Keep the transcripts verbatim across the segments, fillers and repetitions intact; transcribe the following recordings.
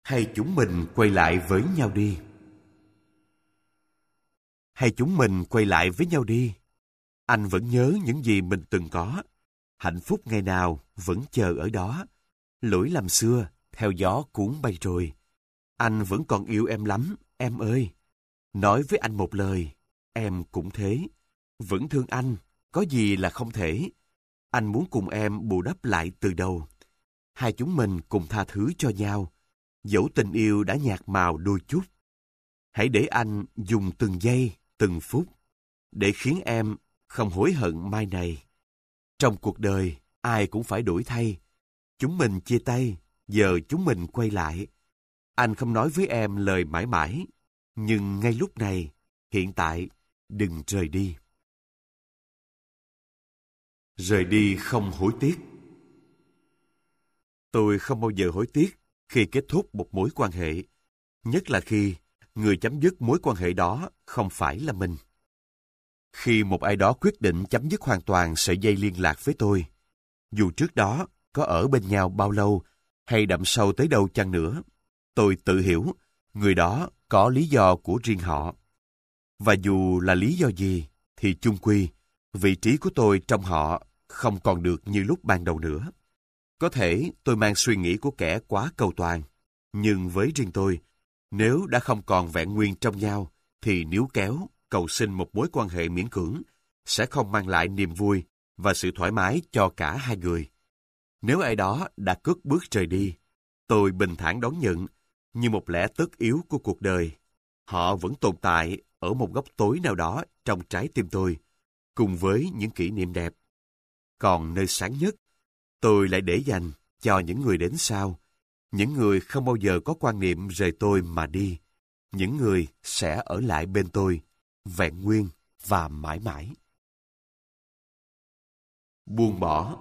Hay chúng mình quay lại với nhau đi. Hay chúng mình quay lại với nhau đi. Anh vẫn nhớ những gì mình từng có. Hạnh phúc ngày nào vẫn chờ ở đó. Lỗi lầm xưa theo gió cuốn bay rồi. Anh vẫn còn yêu em lắm, em ơi. Nói với anh một lời, em cũng thế. Vẫn thương anh, có gì là không thể. Anh muốn cùng em bù đắp lại từ đầu. Hai chúng mình cùng tha thứ cho nhau. Dẫu tình yêu đã nhạt màu đôi chút. Hãy để anh dùng từng giây, từng phút, để khiến em không hối hận mai này. Trong cuộc đời, ai cũng phải đổi thay. Chúng mình chia tay, giờ chúng mình quay lại. Anh không nói với em lời mãi mãi, nhưng ngay lúc này, hiện tại, đừng rời đi. Rời đi không hối tiếc. Tôi không bao giờ hối tiếc khi kết thúc một mối quan hệ, nhất là khi người chấm dứt mối quan hệ đó không phải là mình. Khi một ai đó quyết định chấm dứt hoàn toàn sợi dây liên lạc với tôi, dù trước đó có ở bên nhau bao lâu hay đậm sâu tới đâu chăng nữa, tôi tự hiểu người đó có lý do của riêng họ. Và dù là lý do gì, thì chung quy, vị trí của tôi trong họ không còn được như lúc ban đầu nữa. Có thể tôi mang suy nghĩ của kẻ quá cầu toàn, nhưng với riêng tôi, nếu đã không còn vẹn nguyên trong nhau, thì níu kéo, cầu xin một mối quan hệ miễn cưỡng sẽ không mang lại niềm vui và sự thoải mái cho cả hai người. Nếu ai đó đã cất bước rời đi, tôi bình thản đón nhận như một lẽ tất yếu của cuộc đời. Họ vẫn tồn tại ở một góc tối nào đó trong trái tim tôi, cùng với những kỷ niệm đẹp. Còn nơi sáng nhất, tôi lại để dành cho những người đến sau, những người không bao giờ có quan niệm rời tôi mà đi, những người sẽ ở lại bên tôi, vẹn nguyên và mãi mãi. Buông bỏ.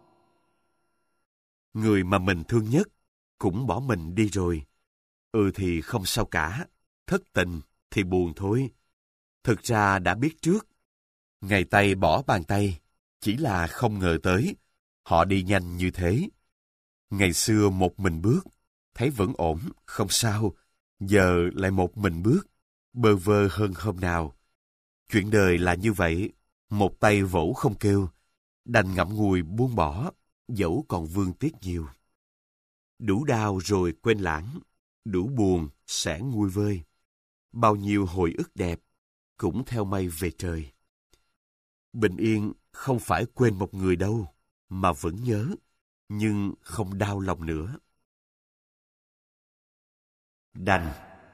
Người mà mình thương nhất cũng bỏ mình đi rồi. Ừ thì không sao cả, thất tình thì buồn thôi. Thực ra đã biết trước, ngày tay bỏ bàn tay, chỉ là không ngờ tới, họ đi nhanh như thế. Ngày xưa một mình bước, thấy vẫn ổn, không sao, giờ lại một mình bước, bơ vơ hơn hôm nào. Chuyện đời là như vậy, một tay vỗ không kêu, đành ngậm ngùi buông bỏ, dẫu còn vương tiếc nhiều. Đủ đau rồi quên lãng, đủ buồn sẽ nguôi vơi. Bao nhiêu hồi ức đẹp, cũng theo mây về trời. Bình yên không phải quên một người đâu, mà vẫn nhớ, nhưng không đau lòng nữa. Đành.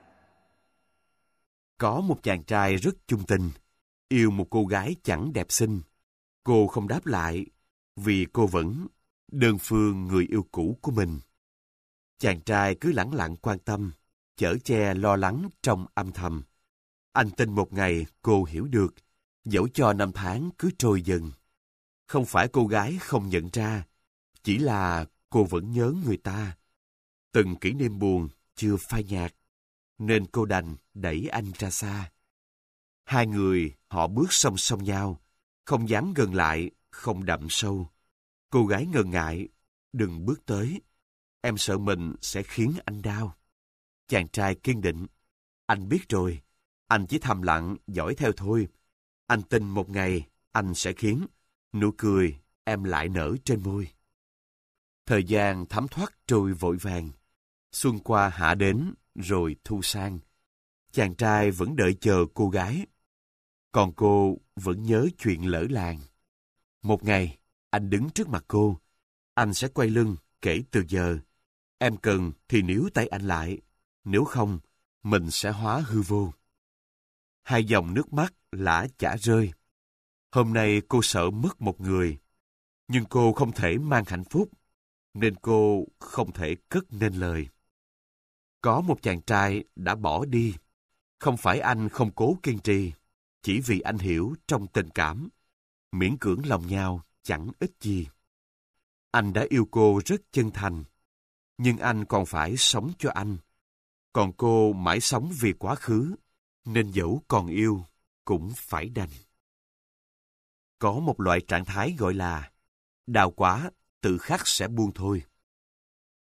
Có một chàng trai rất chung tình, yêu một cô gái chẳng đẹp xinh. Cô không đáp lại, vì cô vẫn đơn phương người yêu cũ của mình. Chàng trai cứ lẳng lặng quan tâm, chở che lo lắng trong âm thầm. Anh tin một ngày cô hiểu được, dẫu cho năm tháng cứ trôi dần. Không phải cô gái không nhận ra, chỉ là cô vẫn nhớ người ta. Từng kỷ niệm buồn chưa phai nhạt, nên cô đành đẩy anh ra xa. Hai người họ bước song song nhau, không dám gần lại, không đậm sâu. Cô gái ngần ngại, đừng bước tới, em sợ mình sẽ khiến anh đau. Chàng trai kiên định, anh biết rồi, anh chỉ thầm lặng dõi theo thôi. Anh tin một ngày anh sẽ khiến nụ cười em lại nở trên môi. Thời gian thấm thoát trôi vội vàng, xuân qua hạ đến rồi thu sang. Chàng trai vẫn đợi chờ cô gái, còn cô vẫn nhớ chuyện lỡ làng. Một ngày, anh đứng trước mặt cô, anh sẽ quay lưng kể từ giờ. Em cần thì níu tay anh lại, nếu không, mình sẽ hóa hư vô. Hai dòng nước mắt lã chả rơi. Hôm nay cô sợ mất một người, nhưng cô không thể mang hạnh phúc, nên cô không thể cất nên lời. Có một chàng trai đã bỏ đi, không phải anh không cố kiên trì, chỉ vì anh hiểu trong tình cảm, miễn cưỡng lòng nhau chẳng ích gì. Anh đã yêu cô rất chân thành, nhưng anh còn phải sống cho anh. Còn cô mãi sống vì quá khứ, nên dẫu còn yêu, cũng phải đành. Có một loại trạng thái gọi là đau quá, tự khắc sẽ buông thôi.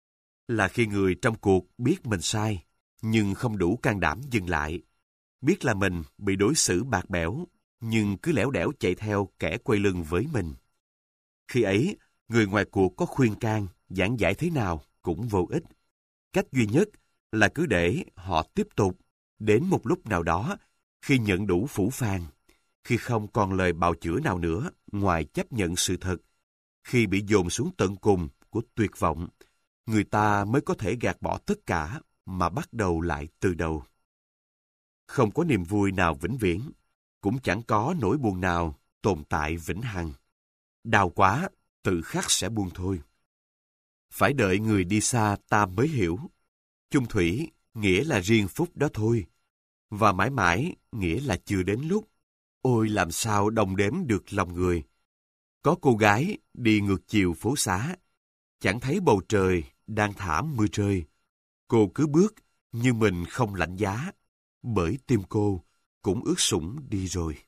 là khi người trong cuộc biết mình sai, nhưng không đủ can đảm dừng lại. Biết là mình bị đối xử bạc bẽo, nhưng cứ lẻo đẻo chạy theo kẻ quay lưng với mình. Khi ấy, người ngoài cuộc có khuyên can, giảng giải thế nào cũng vô ích. Cách duy nhất là cứ để họ tiếp tục, đến một lúc nào đó, khi nhận đủ phủ phàng, khi không còn lời bào chữa nào nữa ngoài chấp nhận sự thật, khi bị dồn xuống tận cùng của tuyệt vọng, người ta mới có thể gạt bỏ tất cả mà bắt đầu lại từ đầu. Không có niềm vui nào vĩnh viễn, cũng chẳng có nỗi buồn nào tồn tại vĩnh hằng. Đau quá, tự khắc sẽ buông thôi. Phải đợi người đi xa ta mới hiểu. Chung thủy nghĩa là riêng phút đó thôi, và mãi mãi nghĩa là chưa đến lúc. Ôi làm sao đồng đếm được lòng người. Có cô gái đi ngược chiều phố xá, chẳng thấy bầu trời đang thả mưa rơi. Cô cứ bước như mình không lạnh giá, bởi tim cô cũng ướt sũng đi rồi.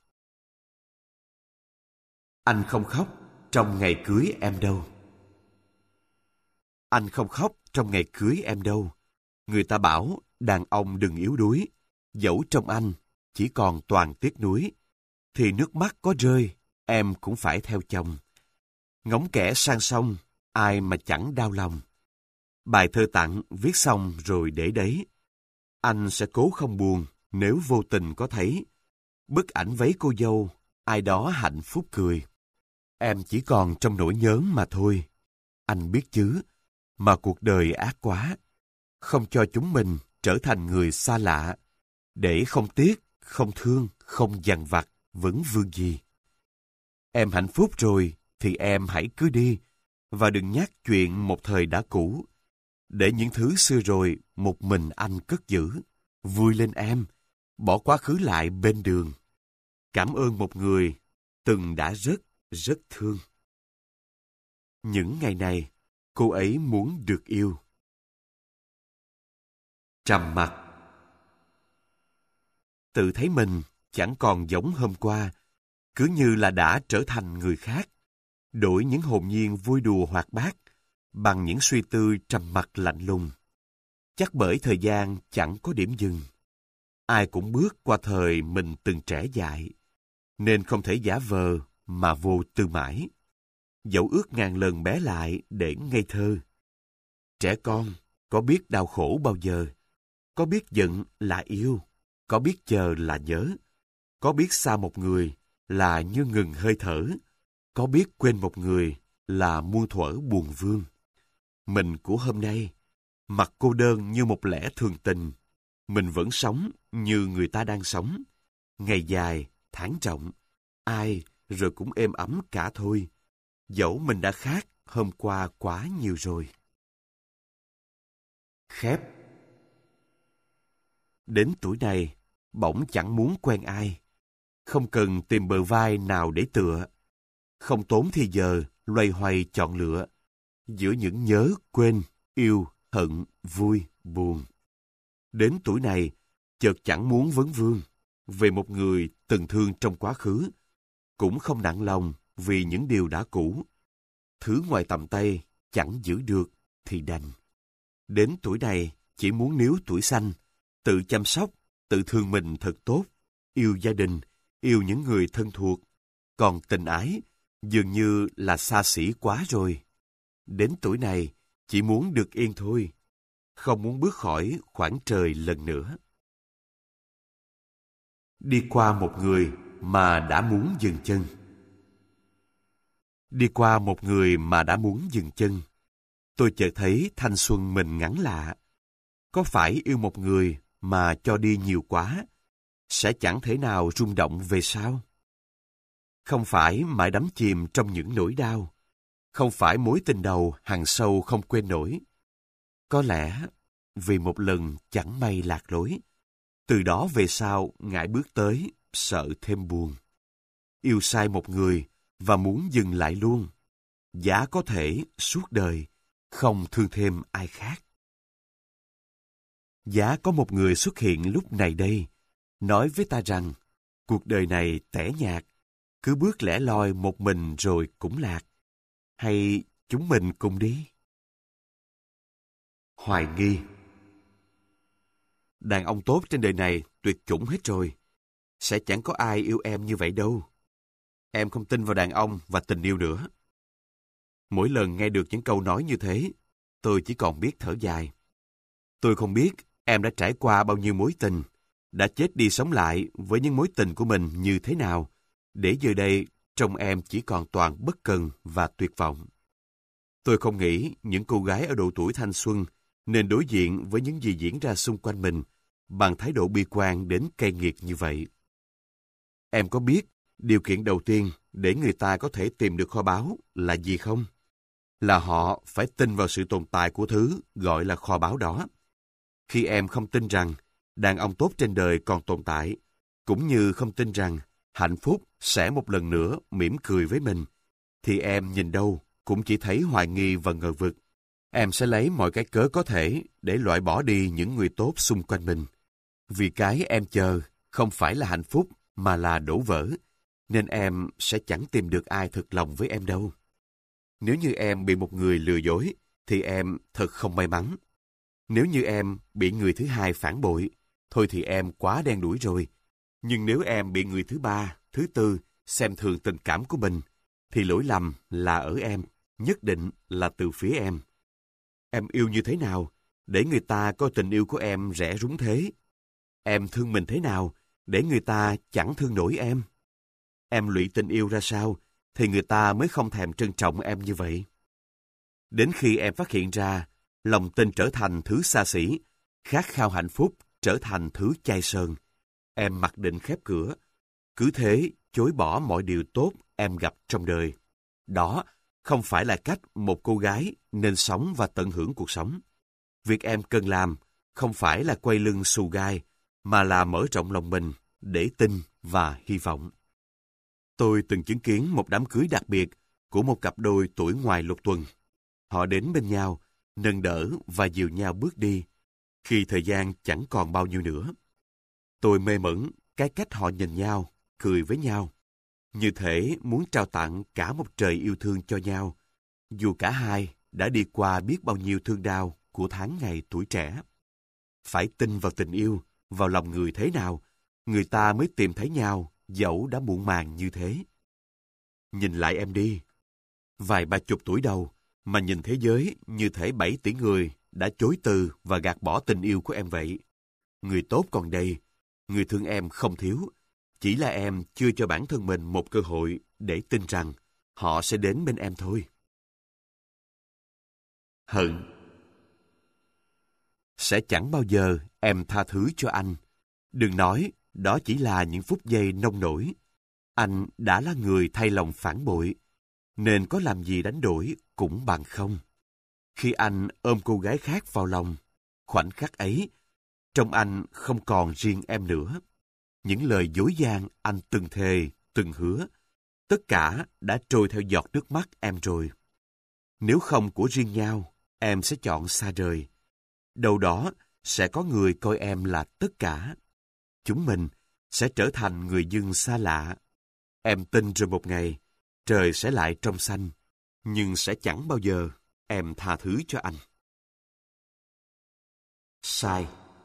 Anh không khóc trong ngày cưới em đâu. Anh không khóc trong ngày cưới em đâu. Người ta bảo đàn ông đừng yếu đuối, dẫu trong anh chỉ còn toàn tiếc nuối, thì nước mắt có rơi, em cũng phải theo chồng. Ngóng kẻ sang sông, ai mà chẳng đau lòng. Bài thơ tặng viết xong rồi để đấy. Anh sẽ cố không buồn nếu vô tình có thấy bức ảnh váy cô dâu, ai đó hạnh phúc cười. Em chỉ còn trong nỗi nhớ mà thôi. Anh biết chứ, mà cuộc đời ác quá, không cho chúng mình trở thành người xa lạ, để không tiếc, không thương, không dằn vặt, vẫn vương gì. Em hạnh phúc rồi thì em hãy cứ đi, và đừng nhắc chuyện một thời đã cũ, để những thứ xưa rồi một mình anh cất giữ. Vui lên em, bỏ quá khứ lại bên đường. Cảm ơn một người từng đã rất, rất thương. Những ngày này, cô ấy muốn được yêu. Trầm mặc. Tự thấy mình chẳng còn giống hôm qua, cứ như là đã trở thành người khác, đổi những hồn nhiên vui đùa hoạt bát bằng những suy tư trầm mặc lạnh lùng. Chắc bởi thời gian chẳng có điểm dừng. Ai cũng bước qua thời mình từng trẻ dại, nên không thể giả vờ mà vô tư mãi. Dẫu ước ngàn lần bé lại để ngây thơ. Trẻ con có biết đau khổ bao giờ, có biết giận là yêu, có biết chờ là nhớ, có biết xa một người là như ngừng hơi thở, có biết quên một người là muôn thuở buồn vương. Mình của hôm nay, mặt cô đơn như một lẽ thường tình, mình vẫn sống như người ta đang sống. Ngày dài, tháng rộng, ai rồi cũng êm ấm cả thôi, dẫu mình đã khác hôm qua quá nhiều rồi. Khép. Đến tuổi này, bỗng chẳng muốn quen ai, không cần tìm bờ vai nào để tựa, không tốn thì giờ loay hoay chọn lựa giữa những nhớ, quên, yêu, hận, vui, buồn. Đến tuổi này, chợt chẳng muốn vấn vương về một người từng thương trong quá khứ, cũng không nặng lòng vì những điều đã cũ. Thứ ngoài tầm tay chẳng giữ được thì đành. Đến tuổi này, chỉ muốn níu tuổi xanh, tự chăm sóc, tự thương mình thật tốt, yêu gia đình, yêu những người thân thuộc. Còn tình ái, dường như là xa xỉ quá rồi. Đến tuổi này, chỉ muốn được yên thôi, không muốn bước khỏi khoảng trời lần nữa. Đi qua một người mà đã muốn dừng chân. Đi qua một người mà đã muốn dừng chân, tôi chợt thấy thanh xuân mình ngắn lạ. Có phải yêu một người mà cho đi nhiều quá, sẽ chẳng thể nào rung động về sau? Không phải mãi đắm chìm trong những nỗi đau, không phải mối tình đầu hằn sâu không quên nổi. Có lẽ vì một lần chẳng may lạc lối, từ đó về sau ngại bước tới, sợ thêm buồn. Yêu sai một người và muốn dừng lại luôn, giá có thể suốt đời không thương thêm ai khác. Giá có một người xuất hiện lúc này đây, nói với ta rằng cuộc đời này tẻ nhạt, cứ bước lẻ loi một mình rồi cũng lạc. Hay chúng mình cùng đi? Hoài nghi. Đàn ông tốt trên đời này tuyệt chủng hết rồi. Sẽ chẳng có ai yêu em như vậy đâu. Em không tin vào đàn ông và tình yêu nữa. Mỗi lần nghe được những câu nói như thế, tôi chỉ còn biết thở dài. Tôi không biết em đã trải qua bao nhiêu mối tình, đã chết đi sống lại với những mối tình của mình như thế nào, để giờ đây trong em chỉ còn toàn bất cần và tuyệt vọng. Tôi không nghĩ những cô gái ở độ tuổi thanh xuân nên đối diện với những gì diễn ra xung quanh mình bằng thái độ bi quan đến cay nghiệt như vậy. Em có biết điều kiện đầu tiên để người ta có thể tìm được kho báu là gì không? Là họ phải tin vào sự tồn tại của thứ gọi là kho báu đó. Khi em không tin rằng đàn ông tốt trên đời còn tồn tại, cũng như không tin rằng hạnh phúc sẽ một lần nữa mỉm cười với mình, thì em nhìn đâu cũng chỉ thấy hoài nghi và ngờ vực. Em sẽ lấy mọi cái cớ có thể để loại bỏ đi những người tốt xung quanh mình. Vì cái em chờ không phải là hạnh phúc mà là đổ vỡ, nên em sẽ chẳng tìm được ai thật lòng với em đâu. Nếu như em bị một người lừa dối, thì em thật không may mắn. Nếu như em bị người thứ hai phản bội, thôi thì em quá đen đủi rồi. Nhưng nếu em bị người thứ ba, thứ tư xem thường tình cảm của mình, thì lỗi lầm là ở em, nhất định là từ phía em. Em yêu như thế nào để người ta coi tình yêu của em rẻ rúng thế? Em thương mình thế nào để người ta chẳng thương nổi em? Em lụy tình yêu ra sao thì người ta mới không thèm trân trọng em như vậy? Đến khi em phát hiện ra lòng tin trở thành thứ xa xỉ, khát khao hạnh phúc trở thành thứ chai sơn, em mặc định khép cửa, cứ thế chối bỏ mọi điều tốt em gặp trong đời. Đó không phải là cách một cô gái nên sống và tận hưởng cuộc sống. Việc em cần làm không phải là quay lưng xù gai, mà là mở rộng lòng mình để tin và hy vọng. Tôi từng chứng kiến một đám cưới đặc biệt của một cặp đôi tuổi ngoài lục tuần. Họ đến bên nhau, nâng đỡ và dìu nhau bước đi, khi thời gian chẳng còn bao nhiêu nữa. Tôi mê mẩn cái cách họ nhìn nhau, cười với nhau, như thể muốn trao tặng cả một trời yêu thương cho nhau, dù cả hai đã đi qua biết bao nhiêu thương đau của tháng ngày tuổi trẻ. Phải tin vào tình yêu, vào lòng người thế nào, người ta mới tìm thấy nhau, dẫu đã muộn màng như thế. Nhìn lại em đi. Vài ba chục tuổi đầu, mà nhìn thế giới như thể bảy tỷ người đã chối từ và gạt bỏ tình yêu của em vậy. Người tốt còn đây, người thương em không thiếu, chỉ là em chưa cho bản thân mình một cơ hội để tin rằng họ sẽ đến bên em thôi. Hận. Sẽ chẳng bao giờ em tha thứ cho anh. Đừng nói đó chỉ là những phút giây nông nổi. Anh đã là người thay lòng phản bội, nên có làm gì đánh đổi cũng bằng không. Khi anh ôm cô gái khác vào lòng, khoảnh khắc ấy, trong anh không còn riêng em nữa. Những lời dối gian anh từng thề, từng hứa, tất cả đã trôi theo giọt nước mắt em rồi. Nếu không của riêng nhau, em sẽ chọn xa rời. Đâu đó sẽ có người coi em là tất cả. Chúng mình sẽ trở thành người dân xa lạ. Em tin rồi một ngày, trời sẽ lại trong xanh, nhưng sẽ chẳng bao giờ em tha thứ cho anh. Sai.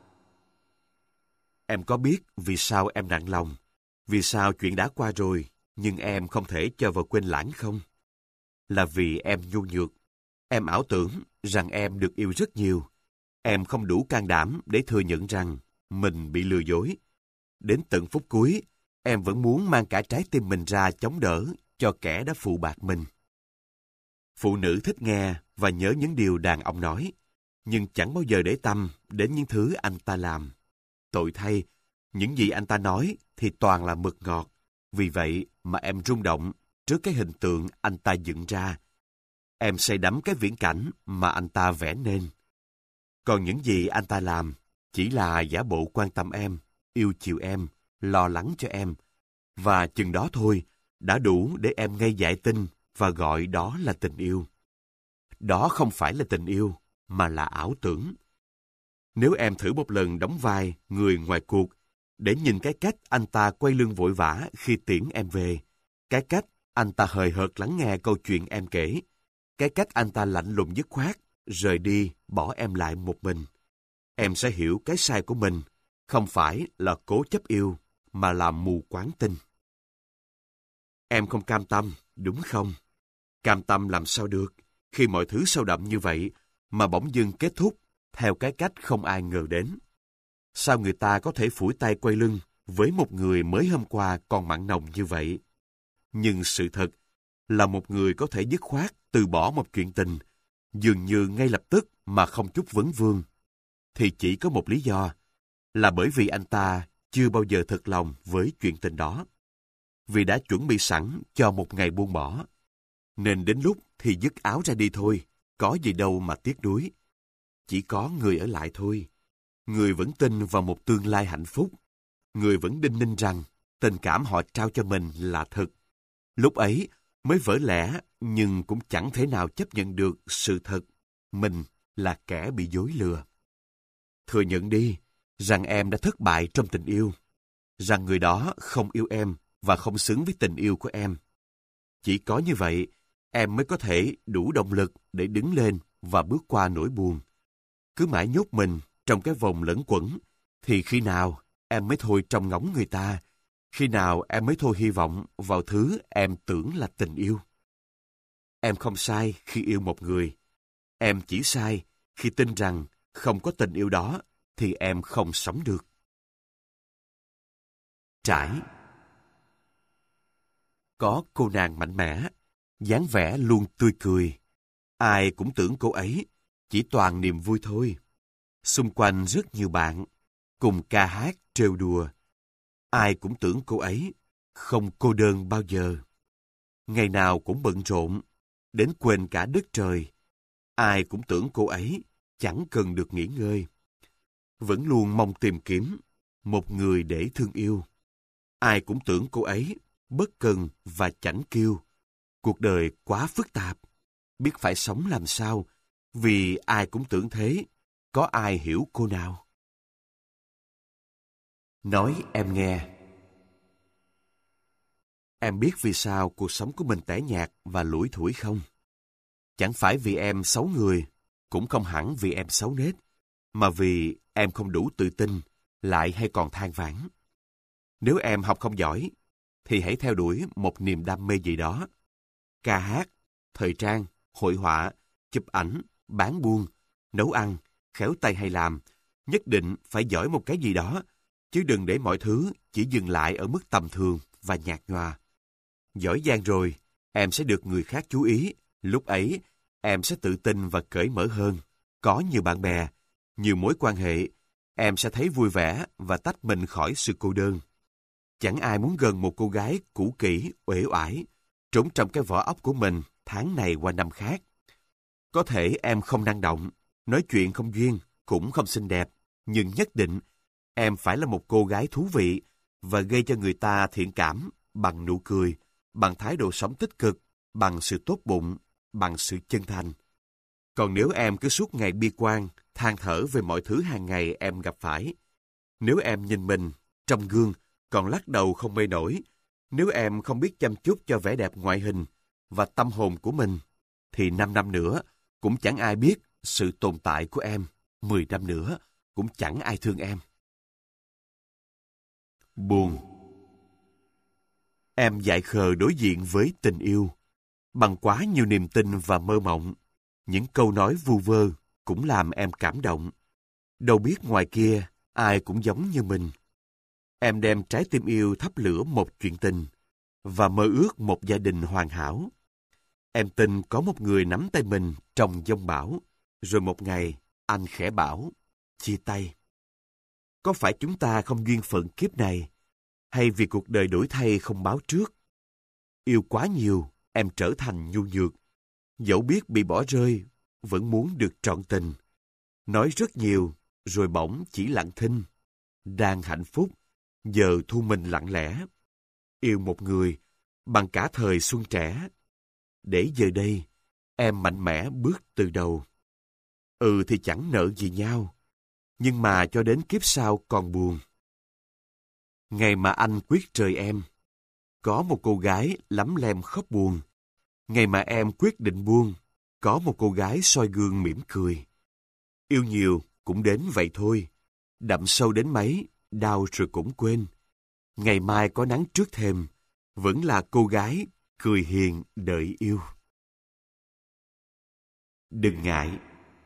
Em có biết vì sao em nặng lòng, vì sao chuyện đã qua rồi, nhưng em không thể cho vào quên lãng không? Là vì em nhu nhược. Em ảo tưởng rằng em được yêu rất nhiều. Em không đủ can đảm để thừa nhận rằng mình bị lừa dối. Đến tận phút cuối, em vẫn muốn mang cả trái tim mình ra chống đỡ cho kẻ đã phụ bạc mình. Phụ nữ thích nghe và nhớ những điều đàn ông nói, nhưng chẳng bao giờ để tâm đến những thứ anh ta làm. Tội thay, những gì anh ta nói thì toàn là mật ngọt. Vì vậy mà em rung động trước cái hình tượng anh ta dựng ra. Em say đắm cái viễn cảnh mà anh ta vẽ nên. Còn những gì anh ta làm chỉ là giả bộ quan tâm em, yêu chiều em, lo lắng cho em. Và chừng đó thôi đã đủ để em ngây dại tin và gọi đó là tình yêu. Đó không phải là tình yêu, mà là ảo tưởng. Nếu em thử một lần đóng vai người ngoài cuộc, để nhìn cái cách anh ta quay lưng vội vã khi tiễn em về, cái cách anh ta hời hợt lắng nghe câu chuyện em kể, cái cách anh ta lạnh lùng dứt khoát rời đi, bỏ em lại một mình. Em sẽ hiểu cái sai của mình, không phải là cố chấp yêu, mà là mù quáng tin. Em không cam tâm, đúng không? Cam tâm làm sao được, khi mọi thứ sâu đậm như vậy, mà bỗng dưng kết thúc theo cái cách không ai ngờ đến. Sao người ta có thể phủi tay quay lưng với một người mới hôm qua còn mặn nồng như vậy? Nhưng sự thật là một người có thể dứt khoát từ bỏ một chuyện tình, dường như ngay lập tức mà không chút vấn vương, thì chỉ có một lý do, là bởi vì anh ta chưa bao giờ thật lòng với chuyện tình đó. Vì đã chuẩn bị sẵn cho một ngày buông bỏ, nên đến lúc thì dứt áo ra đi thôi, có gì đâu mà tiếc nuối. Chỉ có người ở lại thôi. Người vẫn tin vào một tương lai hạnh phúc. Người vẫn đinh ninh rằng tình cảm họ trao cho mình là thật. Lúc ấy mới vỡ lẽ, nhưng cũng chẳng thể nào chấp nhận được sự thật mình là kẻ bị dối lừa. Thừa nhận đi rằng em đã thất bại trong tình yêu, rằng người đó không yêu em và không xứng với tình yêu của em. Chỉ có như vậy, em mới có thể đủ động lực để đứng lên và bước qua nỗi buồn. Cứ mãi nhốt mình trong cái vòng lẫn quẩn, thì khi nào em mới thôi trông ngóng người ta, khi nào em mới thôi hy vọng vào thứ em tưởng là tình yêu. Em không sai khi yêu một người. Em chỉ sai khi tin rằng không có tình yêu đó thì em không sống được. Trải. Có cô nàng mạnh mẽ, dáng vẻ luôn tươi cười. Ai cũng tưởng cô ấy chỉ toàn niềm vui thôi. Xung quanh rất nhiều bạn, cùng ca hát trêu đùa. Ai cũng tưởng cô ấy không cô đơn bao giờ. Ngày nào cũng bận rộn, đến quên cả đất trời. Ai cũng tưởng cô ấy chẳng cần được nghỉ ngơi. Vẫn luôn mong tìm kiếm một người để thương yêu. Ai cũng tưởng cô ấy bất cần và chảnh kiêu. Cuộc đời quá phức tạp, biết phải sống làm sao, vì ai cũng tưởng thế, có ai hiểu cô nào. Nói em nghe. Em biết vì sao cuộc sống của mình tẻ nhạt và lủi thủi không? Chẳng phải vì em xấu người, cũng không hẳn vì em xấu nết, mà vì em không đủ tự tin, lại hay còn than vãn. Nếu em học không giỏi, thì hãy theo đuổi một niềm đam mê gì đó. Ca hát, thời trang, hội họa, chụp ảnh, bán buôn, nấu ăn, khéo tay hay làm, nhất định phải giỏi một cái gì đó, chứ đừng để mọi thứ chỉ dừng lại ở mức tầm thường và nhạt nhòa. Giỏi giang rồi, em sẽ được người khác chú ý, lúc ấy em sẽ tự tin và cởi mở hơn, có nhiều bạn bè, nhiều mối quan hệ, em sẽ thấy vui vẻ và tách mình khỏi sự cô đơn. Chẳng ai muốn gần một cô gái cũ kỹ, uể oải, trốn trong cái vỏ óc của mình tháng này qua năm khác. Có thể em không năng động, nói chuyện không duyên, cũng không xinh đẹp, nhưng nhất định em phải là một cô gái thú vị và gây cho người ta thiện cảm bằng nụ cười, bằng thái độ sống tích cực, bằng sự tốt bụng, bằng sự chân thành. Còn nếu em cứ suốt ngày bi quan, than thở về mọi thứ hàng ngày em gặp phải, nếu em nhìn mình trong gương còn lắc đầu không mây nổi, nếu em không biết chăm chút cho vẻ đẹp ngoại hình và tâm hồn của mình, thì năm năm nữa cũng chẳng ai biết sự tồn tại của em, mười năm nữa cũng chẳng ai thương em. Buồn. Em dại khờ đối diện với tình yêu, bằng quá nhiều niềm tin và mơ mộng. Những câu nói vu vơ cũng làm em cảm động. Đâu biết ngoài kia ai cũng giống như mình. Em đem trái tim yêu thắp lửa một chuyện tình và mơ ước một gia đình hoàn hảo. Em tin có một người nắm tay mình trong giông bão, rồi một ngày anh khẽ bảo chia tay. Có phải chúng ta không duyên phận kiếp này, hay vì cuộc đời đổi thay không báo trước? Yêu quá nhiều, em trở thành nhu nhược. Dẫu biết bị bỏ rơi, vẫn muốn được trọn tình. Nói rất nhiều, rồi bỗng chỉ lặng thinh. Đang hạnh phúc, giờ thu mình lặng lẽ. Yêu một người bằng cả thời xuân trẻ, để giờ đây em mạnh mẽ bước từ đầu. Ừ thì chẳng nợ gì nhau, nhưng mà cho đến kiếp sau còn buồn. Ngày mà anh quyết rời em, có một cô gái lắm lem khóc buồn. Ngày mà em quyết định buông, có một cô gái soi gương mỉm cười. Yêu nhiều cũng đến vậy thôi. Đậm sâu đến mấy, đau rồi cũng quên. Ngày mai có nắng trước thềm, vẫn là cô gái cười hiền đợi yêu. Đừng ngại.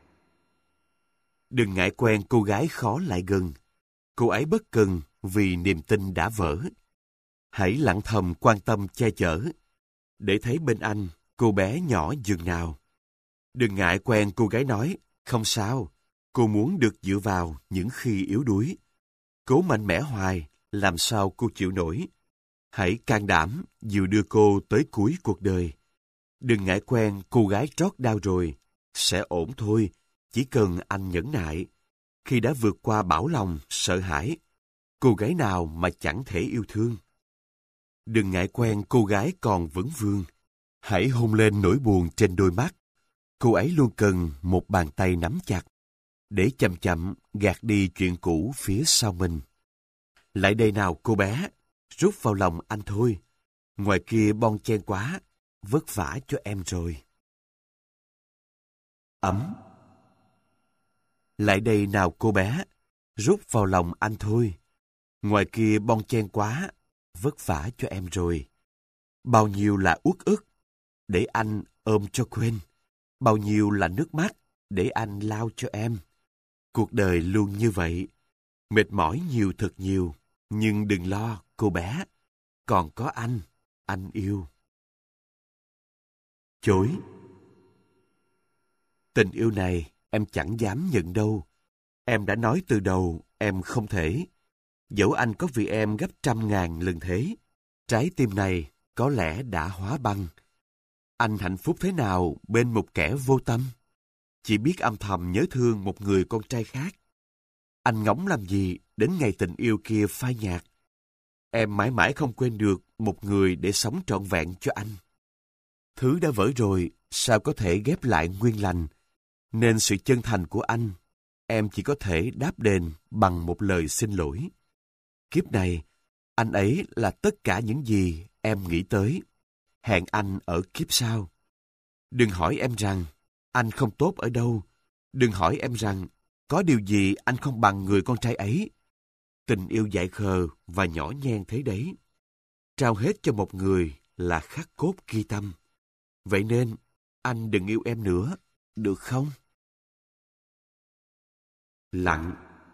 Đừng ngại quen cô gái khó lại gần. Cô ấy bất cần vì niềm tin đã vỡ. Hãy lặng thầm quan tâm che chở, để thấy bên anh cô bé nhỏ dường nào. Đừng ngại quen cô gái nói, không sao, cô muốn được dựa vào những khi yếu đuối. Cố mạnh mẽ hoài, làm sao cô chịu nổi. Hãy can đảm dìu đưa cô tới cuối cuộc đời. Đừng ngại quen cô gái trót đau rồi, sẽ ổn thôi, chỉ cần anh nhẫn nại. Khi đã vượt qua bão lòng, sợ hãi, cô gái nào mà chẳng thể yêu thương. Đừng ngại quen cô gái còn vững vương. Hãy hôn lên nỗi buồn trên đôi mắt. Cô ấy luôn cần một bàn tay nắm chặt, để chậm chậm gạt đi chuyện cũ phía sau mình. Lại đây nào cô bé, rút vào lòng anh thôi. Ngoài kia bon chen quá, vất vả cho em rồi. Ấm. Lại đây nào cô bé, rút vào lòng anh thôi. Ngoài kia bon chen quá, vất vả cho em rồi. Bao nhiêu là uất ức, để anh ôm cho quên. Bao nhiêu là nước mắt, để anh lau cho em. Cuộc đời luôn như vậy, mệt mỏi nhiều thật nhiều. Nhưng đừng lo, cô bé, còn có anh, anh yêu. Chối. Tình yêu này em chẳng dám nhận đâu. Em đã nói từ đầu em không thể. Dẫu anh có vì em gấp trăm ngàn lần thế, trái tim này có lẽ đã hóa băng. Anh hạnh phúc thế nào bên một kẻ vô tâm? Chỉ biết âm thầm nhớ thương một người con trai khác. Anh ngóng làm gì đến ngày tình yêu kia phai nhạt? Em mãi mãi không quên được một người để sống trọn vẹn cho anh. Thứ đã vỡ rồi, sao có thể ghép lại nguyên lành? Nên sự chân thành của anh, em chỉ có thể đáp đền bằng một lời xin lỗi. Kiếp này, anh ấy là tất cả những gì em nghĩ tới. Hẹn anh ở kiếp sau. Đừng hỏi em rằng anh không tốt ở đâu. Đừng hỏi em rằng có điều gì anh không bằng người con trai ấy. Tình yêu dại khờ và nhỏ nhen thế đấy. Trao hết cho một người là khắc cốt ghi tâm. Vậy nên, anh đừng yêu em nữa, được không? Lặng.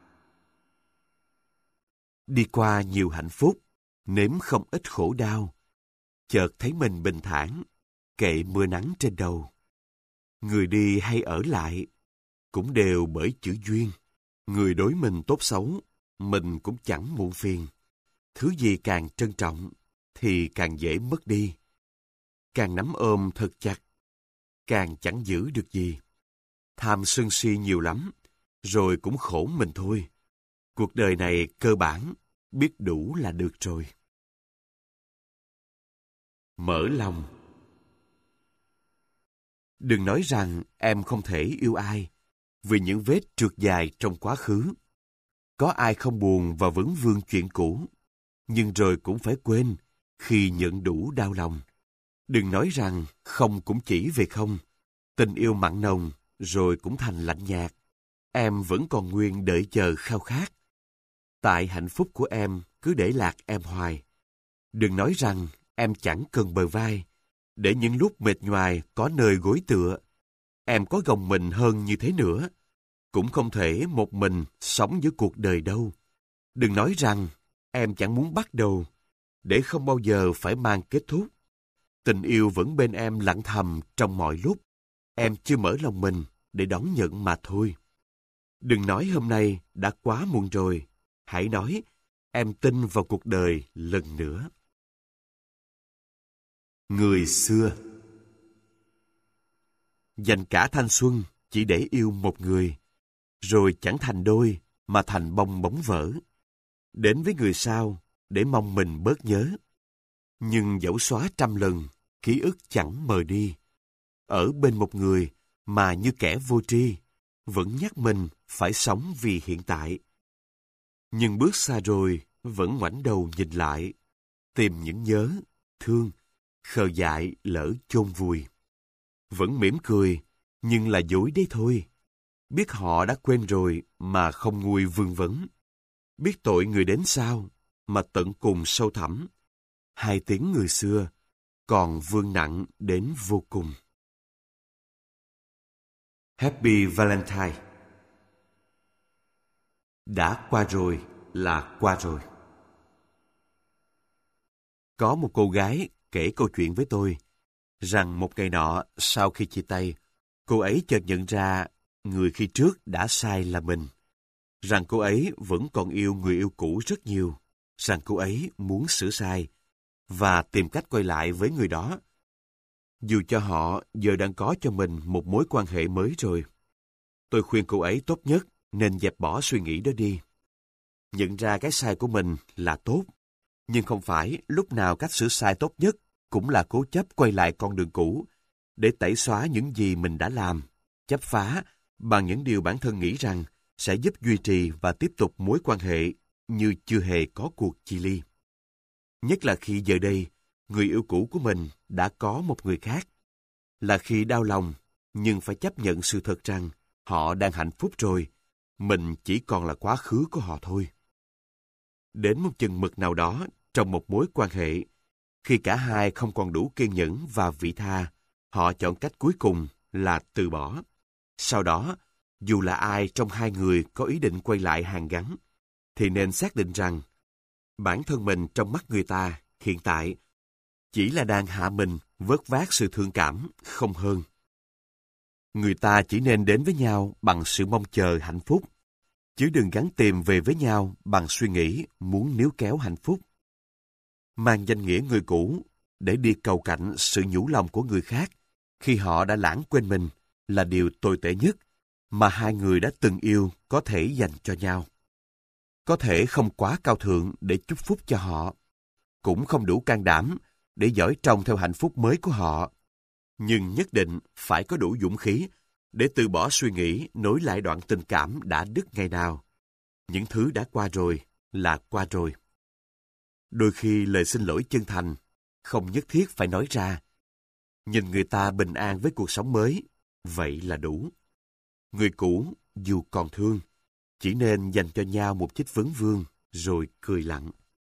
Đi qua nhiều hạnh phúc, nếm không ít khổ đau. Chợt thấy mình bình thản, kệ mưa nắng trên đầu. Người đi hay ở lại, cũng đều bởi chữ duyên. Người đối mình tốt xấu, mình cũng chẳng muộn phiền. Thứ gì càng trân trọng, thì càng dễ mất đi. Càng nắm ôm thật chặt, càng chẳng giữ được gì. Tham sân si nhiều lắm, rồi cũng khổ mình thôi. Cuộc đời này cơ bản, biết đủ là được rồi. Mở lòng. Đừng nói rằng em không thể yêu ai, vì những vết trượt dài trong quá khứ. Có ai không buồn và vấn vương chuyện cũ, nhưng rồi cũng phải quên khi nhận đủ đau lòng. Đừng nói rằng không cũng chỉ về không. Tình yêu mặn nồng rồi cũng thành lạnh nhạt. Em vẫn còn nguyên đợi chờ khao khát. Tại hạnh phúc của em cứ để lạc em hoài. Đừng nói rằng em chẳng cần bờ vai, để những lúc mệt nhoài có nơi gối tựa. Em có gồng mình hơn như thế nữa, cũng không thể một mình sống với cuộc đời đâu. Đừng nói rằng em chẳng muốn bắt đầu, để không bao giờ phải mang kết thúc. Tình yêu vẫn bên em lặng thầm trong mọi lúc. Em chưa mở lòng mình để đón nhận mà thôi. Đừng nói hôm nay đã quá muộn rồi. Hãy nói em tin vào cuộc đời lần nữa. Người xưa. Dành cả thanh xuân chỉ để yêu một người, rồi chẳng thành đôi mà thành bong bóng vỡ. Đến với người sau để mong mình bớt nhớ. Nhưng dẫu xóa trăm lần, ký ức chẳng mờ đi. Ở bên một người mà như kẻ vô tri, vẫn nhắc mình phải sống vì hiện tại. Nhưng bước xa rồi, vẫn ngoảnh đầu nhìn lại, tìm những nhớ, thương, khờ dại lỡ chôn vùi. Vẫn mỉm cười nhưng là dối đấy thôi. Biết họ đã quên rồi mà không nguôi vương vấn. Biết tội người đến sao mà tận cùng sâu thẳm. Hai tiếng người xưa còn vương nặng đến vô cùng. Happy Valentine. Đã qua rồi là qua rồi. Có một cô gái kể câu chuyện với tôi rằng một ngày nọ sau khi chia tay, cô ấy chợt nhận ra người khi trước đã sai là mình, rằng cô ấy vẫn còn yêu người yêu cũ rất nhiều, rằng cô ấy muốn sửa sai và tìm cách quay lại với người đó, dù cho họ giờ đang có cho mình một mối quan hệ mới rồi. Tôi khuyên cô ấy tốt nhất nên dẹp bỏ suy nghĩ đó đi. Nhận ra cái sai của mình là tốt, nhưng không phải lúc nào cách sửa sai tốt nhất cũng là cố chấp quay lại con đường cũ để tẩy xóa những gì mình đã làm, chấp phá bằng những điều bản thân nghĩ rằng sẽ giúp duy trì và tiếp tục mối quan hệ như chưa hề có cuộc chia ly. Nhất là khi giờ đây, người yêu cũ của mình đã có một người khác. Là khi đau lòng, nhưng phải chấp nhận sự thật rằng họ đang hạnh phúc rồi, mình chỉ còn là quá khứ của họ thôi. Đến một chừng mực nào đó trong một mối quan hệ, khi cả hai không còn đủ kiên nhẫn và vị tha, họ chọn cách cuối cùng là từ bỏ. Sau đó, dù là ai trong hai người có ý định quay lại hàn gắn, thì nên xác định rằng bản thân mình trong mắt người ta hiện tại chỉ là đang hạ mình vớt vát sự thương cảm, không hơn. Người ta chỉ nên đến với nhau bằng sự mong chờ hạnh phúc, chứ đừng gắn tìm về với nhau bằng suy nghĩ muốn níu kéo hạnh phúc. Mang danh nghĩa người cũ để đi cầu cạnh sự nhủ lòng của người khác khi họ đã lãng quên mình là điều tồi tệ nhất mà hai người đã từng yêu có thể dành cho nhau. Có thể không quá cao thượng để chúc phúc cho họ, cũng không đủ can đảm để dõi trông theo hạnh phúc mới của họ, nhưng nhất định phải có đủ dũng khí để từ bỏ suy nghĩ nối lại đoạn tình cảm đã đứt ngày nào. Những thứ đã qua rồi là qua rồi. Đôi khi lời xin lỗi chân thành không nhất thiết phải nói ra. Nhìn người ta bình an với cuộc sống mới, vậy là đủ. Người cũ, dù còn thương, chỉ nên dành cho nhau một chút vấn vương rồi cười lặng.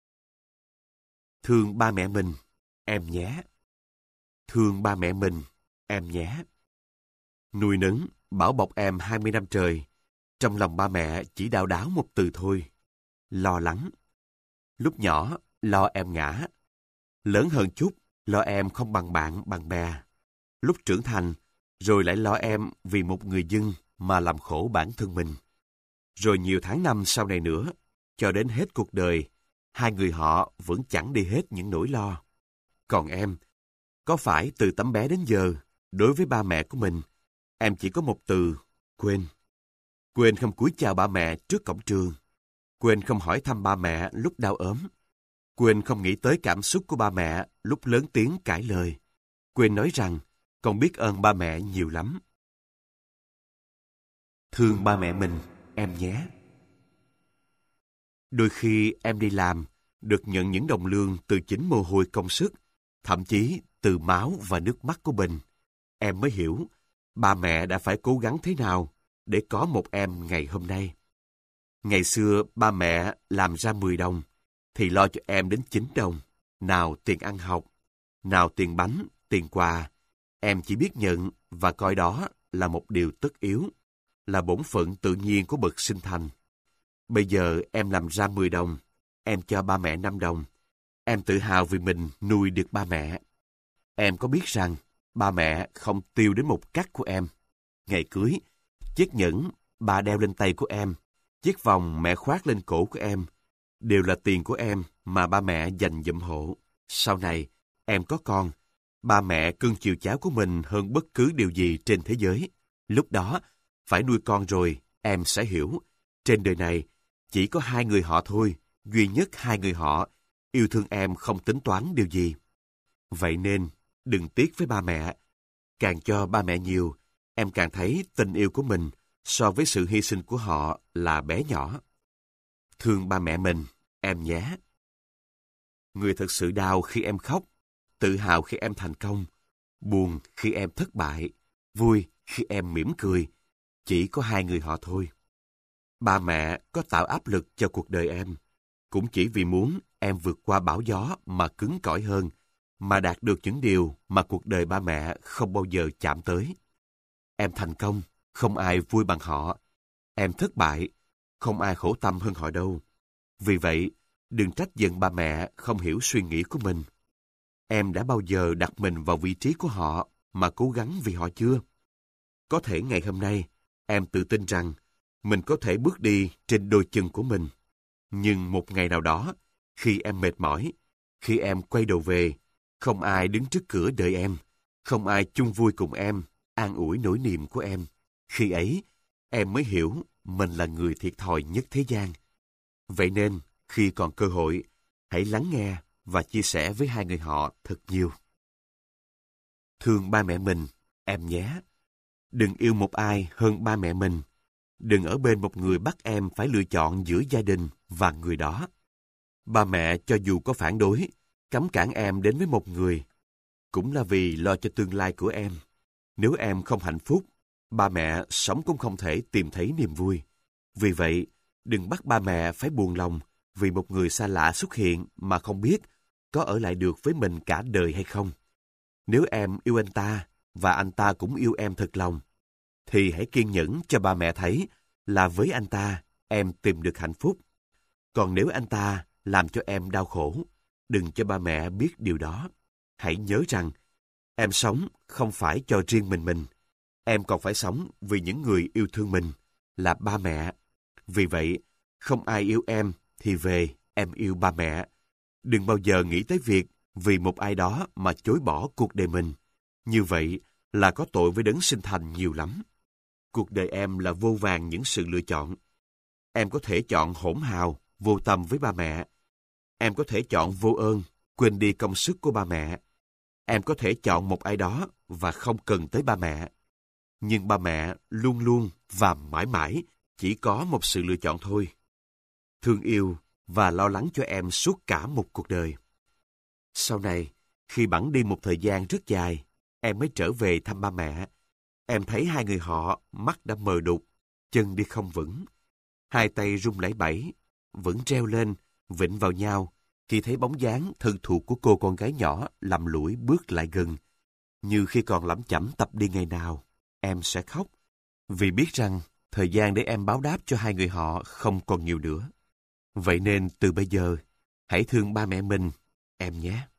Thương ba mẹ mình, em nhé. Thương ba mẹ mình, em nhé. Nuôi nấng, bảo bọc em hai mươi năm trời, trong lòng ba mẹ chỉ đau đáu một từ thôi: lo lắng. Lúc nhỏ, lo em ngã. Lớn hơn chút, lo em không bằng bạn, bằng bè. Lúc trưởng thành, rồi lại lo em vì một người dân mà làm khổ bản thân mình. Rồi nhiều tháng năm sau này nữa, cho đến hết cuộc đời, hai người họ vẫn chẳng đi hết những nỗi lo. Còn em, có phải từ tấm bé đến giờ, đối với ba mẹ của mình, em chỉ có một từ: quên. Quên không cúi chào ba mẹ trước cổng trường. Quên không hỏi thăm ba mẹ lúc đau ốm. Quên không nghĩ tới cảm xúc của ba mẹ lúc lớn tiếng cãi lời. Quên nói rằng con biết ơn ba mẹ nhiều lắm. Thương ba mẹ mình, em nhé. Đôi khi em đi làm, được nhận những đồng lương từ chính mồ hôi công sức, thậm chí từ máu và nước mắt của mình. Em mới hiểu, ba mẹ đã phải cố gắng thế nào để có một em ngày hôm nay. Ngày xưa ba mẹ làm ra mười đồng, thì lo cho em đến chín đồng. Nào tiền ăn học, nào tiền bánh, tiền quà. Em chỉ biết nhận và coi đó là một điều tất yếu, là bổn phận tự nhiên của bậc sinh thành. Bây giờ em làm ra mười đồng, em cho ba mẹ năm đồng. Em tự hào vì mình nuôi được ba mẹ. Em có biết rằng ba mẹ không tiêu đến một cắc của em. Ngày cưới, chiếc nhẫn bà đeo lên tay của em, chiếc vòng mẹ khoác lên cổ của em, đều là tiền của em mà ba mẹ dành dụm hộ. Sau này, em có con, ba mẹ cưng chiều cháu của mình hơn bất cứ điều gì trên thế giới. Lúc đó, phải nuôi con rồi, em sẽ hiểu. Trên đời này, chỉ có hai người họ thôi, duy nhất hai người họ, yêu thương em không tính toán điều gì. Vậy nên, đừng tiếc với ba mẹ. Càng cho ba mẹ nhiều, em càng thấy tình yêu của mình so với sự hy sinh của họ là bé nhỏ. Thương ba mẹ mình, em nhé. Người thật sự đau khi em khóc, tự hào khi em thành công, buồn khi em thất bại, vui khi em mỉm cười. Chỉ có hai người họ thôi. Ba mẹ có tạo áp lực cho cuộc đời em, cũng chỉ vì muốn em vượt qua bão gió mà cứng cỏi hơn, mà đạt được những điều mà cuộc đời ba mẹ không bao giờ chạm tới. Em thành công, không ai vui bằng họ. Em thất bại, không ai khổ tâm hơn họ đâu. Vì vậy, đừng trách giận ba mẹ không hiểu suy nghĩ của mình. Em đã bao giờ đặt mình vào vị trí của họ mà cố gắng vì họ chưa? Có thể ngày hôm nay, em tự tin rằng mình có thể bước đi trên đôi chân của mình. Nhưng một ngày nào đó, khi em mệt mỏi, khi em quay đầu về, không ai đứng trước cửa đợi em, không ai chung vui cùng em, an ủi nỗi niềm của em. Khi ấy, em mới hiểu mình là người thiệt thòi nhất thế gian. Vậy nên, khi còn cơ hội, hãy lắng nghe và chia sẻ với hai người họ thật nhiều. Thương ba mẹ mình, em nhé. Đừng yêu một ai hơn ba mẹ mình. Đừng ở bên một người bắt em phải lựa chọn giữa gia đình và người đó. Ba mẹ cho dù có phản đối, cấm cản em đến với một người, cũng là vì lo cho tương lai của em. Nếu em không hạnh phúc, ba mẹ sống cũng không thể tìm thấy niềm vui. Vì vậy, đừng bắt ba mẹ phải buồn lòng vì một người xa lạ xuất hiện mà không biết có ở lại được với mình cả đời hay không. Nếu em yêu anh ta và anh ta cũng yêu em thật lòng, thì hãy kiên nhẫn cho ba mẹ thấy là với anh ta em tìm được hạnh phúc. Còn nếu anh ta làm cho em đau khổ, đừng cho ba mẹ biết điều đó. Hãy nhớ rằng em sống không phải cho riêng mình mình. Em còn phải sống vì những người yêu thương mình, là ba mẹ. Vì vậy, không ai yêu em thì về em yêu ba mẹ. Đừng bao giờ nghĩ tới việc vì một ai đó mà chối bỏ cuộc đời mình. Như vậy là có tội với đấng sinh thành nhiều lắm. Cuộc đời em là vô vàn những sự lựa chọn. Em có thể chọn hỗn hào, vô tâm với ba mẹ. Em có thể chọn vô ơn, quên đi công sức của ba mẹ. Em có thể chọn một ai đó và không cần tới ba mẹ. Nhưng ba mẹ luôn luôn và mãi mãi chỉ có một sự lựa chọn thôi. Thương yêu và lo lắng cho em suốt cả một cuộc đời. Sau này, khi bẵng đi một thời gian rất dài, em mới trở về thăm ba mẹ. Em thấy hai người họ mắt đã mờ đục, chân đi không vững. Hai tay run lẩy bẩy, vẫn treo lên, vịn vào nhau khi thấy bóng dáng thân thuộc của cô con gái nhỏ lầm lũi bước lại gần. Như khi còn lẩm chẩm tập đi ngày nào, em sẽ khóc, vì biết rằng thời gian để em báo đáp cho hai người họ không còn nhiều nữa. Vậy nên từ bây giờ, hãy thương ba mẹ mình, em nhé.